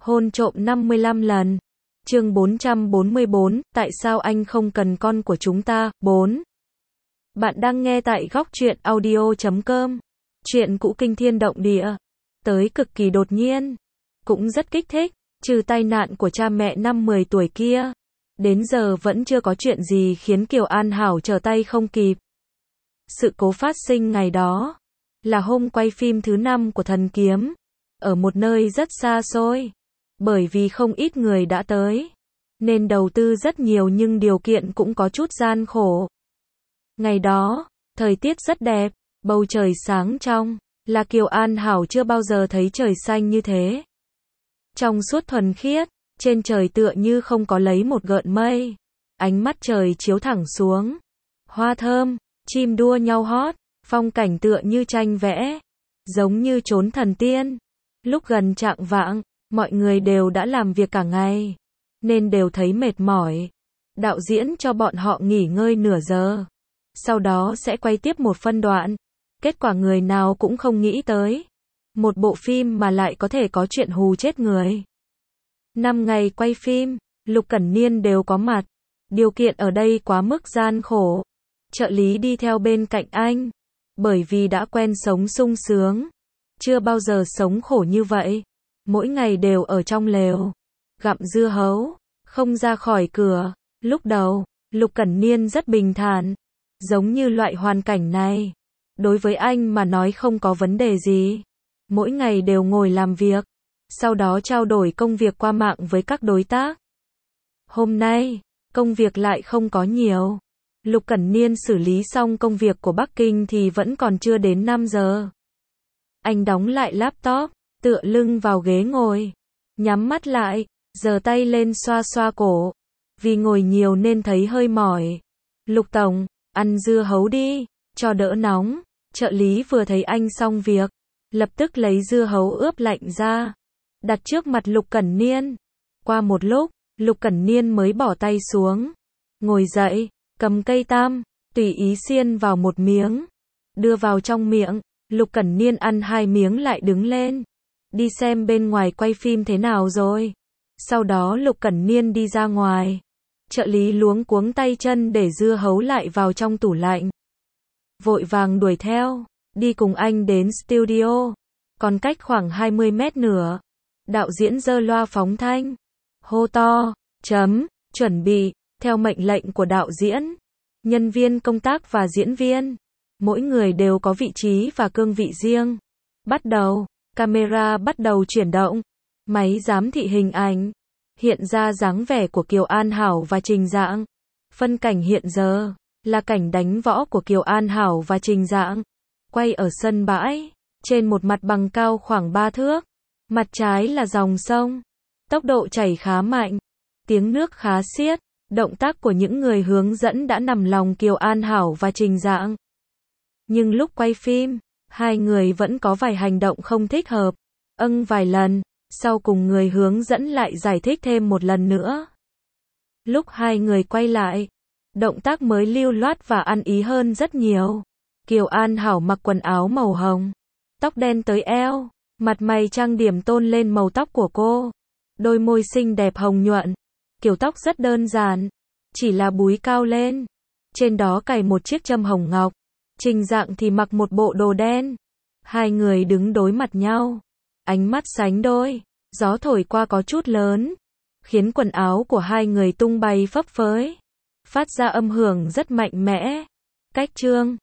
Hôn trộm 55 lần. Chương 444, tại sao anh không cần con của chúng ta? 4. Bạn đang nghe tại góc truyện audio.com. Chuyện cũ kinh thiên động địa, tới cực kỳ đột nhiên, cũng rất kích thích, trừ tai nạn của cha mẹ năm 10 tuổi kia. Đến giờ vẫn chưa có chuyện gì khiến Kiều An Hảo trở tay không kịp. Sự cố phát sinh ngày đó là hôm quay phim thứ 5 của Thần Kiếm, ở một nơi rất xa xôi. Bởi vì không ít người đã tới, nên đầu tư rất nhiều nhưng điều kiện cũng có chút gian khổ. Ngày đó, thời tiết rất đẹp, bầu trời sáng trong, là Kiều An Hảo chưa bao giờ thấy trời xanh như thế. Trong suốt thuần khiết, trên trời tựa như không có lấy một gợn mây. Ánh mắt trời chiếu thẳng xuống. Hoa thơm, chim đua nhau hót, phong cảnh tựa như tranh vẽ, giống như chốn thần tiên. Lúc gần chạng vạng, mọi người đều đã làm việc cả ngày, nên đều thấy mệt mỏi. Đạo diễn cho bọn họ nghỉ ngơi nửa giờ, sau đó sẽ quay tiếp một phân đoạn. Kết quả người nào cũng không nghĩ tới, một bộ phim mà lại có thể có chuyện hù chết người. 5 ngày quay phim, Lục Cẩn Niên đều có mặt. Điều kiện ở đây quá mức gian khổ. Trợ lý đi theo bên cạnh anh, bởi vì đã quen sống sung sướng, chưa bao giờ sống khổ như vậy. Mỗi ngày đều ở trong lều, gặm dưa hấu, không ra khỏi cửa. Lúc đầu, Lục Cẩn Niên rất bình thản, giống như loại hoàn cảnh này, đối với anh mà nói không có vấn đề gì. Mỗi ngày đều ngồi làm việc, sau đó trao đổi công việc qua mạng với các đối tác. Hôm nay, công việc lại không có nhiều. Lục Cẩn Niên xử lý xong công việc của Bắc Kinh thì vẫn còn chưa đến 5 giờ. Anh đóng lại laptop, tựa lưng vào ghế ngồi, nhắm mắt lại, giơ tay lên xoa xoa cổ. Vì ngồi nhiều nên thấy hơi mỏi. Lục tổng, ăn dưa hấu đi, cho đỡ nóng. Trợ lý vừa thấy anh xong việc, lập tức lấy dưa hấu ướp lạnh ra, đặt trước mặt Lục Cẩn Niên. Qua một lúc, Lục Cẩn Niên mới bỏ tay xuống, ngồi dậy, cầm cây tam, tùy ý xiên vào một miếng, đưa vào trong miệng. Lục Cẩn Niên ăn 2 miếng lại đứng lên, đi xem bên ngoài quay phim thế nào rồi. Sau đó Lục Cẩn Niên đi ra ngoài. Trợ lý luống cuống tay chân để dưa hấu lại vào trong tủ lạnh, vội vàng đuổi theo, đi cùng anh đến studio. Còn cách khoảng 20 mét nữa, đạo diễn giơ loa phóng thanh, hô to, chuẩn bị. Theo mệnh lệnh của đạo diễn, nhân viên công tác và diễn viên, mỗi người đều có vị trí và cương vị riêng. Bắt đầu, camera bắt đầu chuyển động, máy giám thị hình ảnh, hiện ra dáng vẻ của Kiều An Hảo và Trình Dạng. Phân cảnh hiện giờ, là cảnh đánh võ của Kiều An Hảo và Trình Dạng. Quay ở sân bãi, trên một mặt bằng cao khoảng 3 thước. Mặt trái là dòng sông, tốc độ chảy khá mạnh, tiếng nước khá xiết. Động tác của những người hướng dẫn đã nằm lòng Kiều An Hảo và Trình Dạng. Nhưng lúc quay phim, hai người vẫn có vài hành động không thích hợp. Vài lần, sau cùng người hướng dẫn lại giải thích thêm một lần nữa. Lúc hai người quay lại, động tác mới lưu loát và ăn ý hơn rất nhiều. Kiều An Hảo mặc quần áo màu hồng, tóc đen tới eo, mặt mày trang điểm tôn lên màu tóc của cô. Đôi môi xinh đẹp hồng nhuận. Kiểu tóc rất đơn giản, chỉ là búi cao lên, trên đó cài một chiếc châm hồng ngọc. Trình Dạng thì mặc một bộ đồ đen. Hai người đứng đối mặt nhau, ánh mắt sánh đôi, gió thổi qua có chút lớn, khiến quần áo của hai người tung bay phấp phới, phát ra âm hưởng rất mạnh mẽ. Cách chương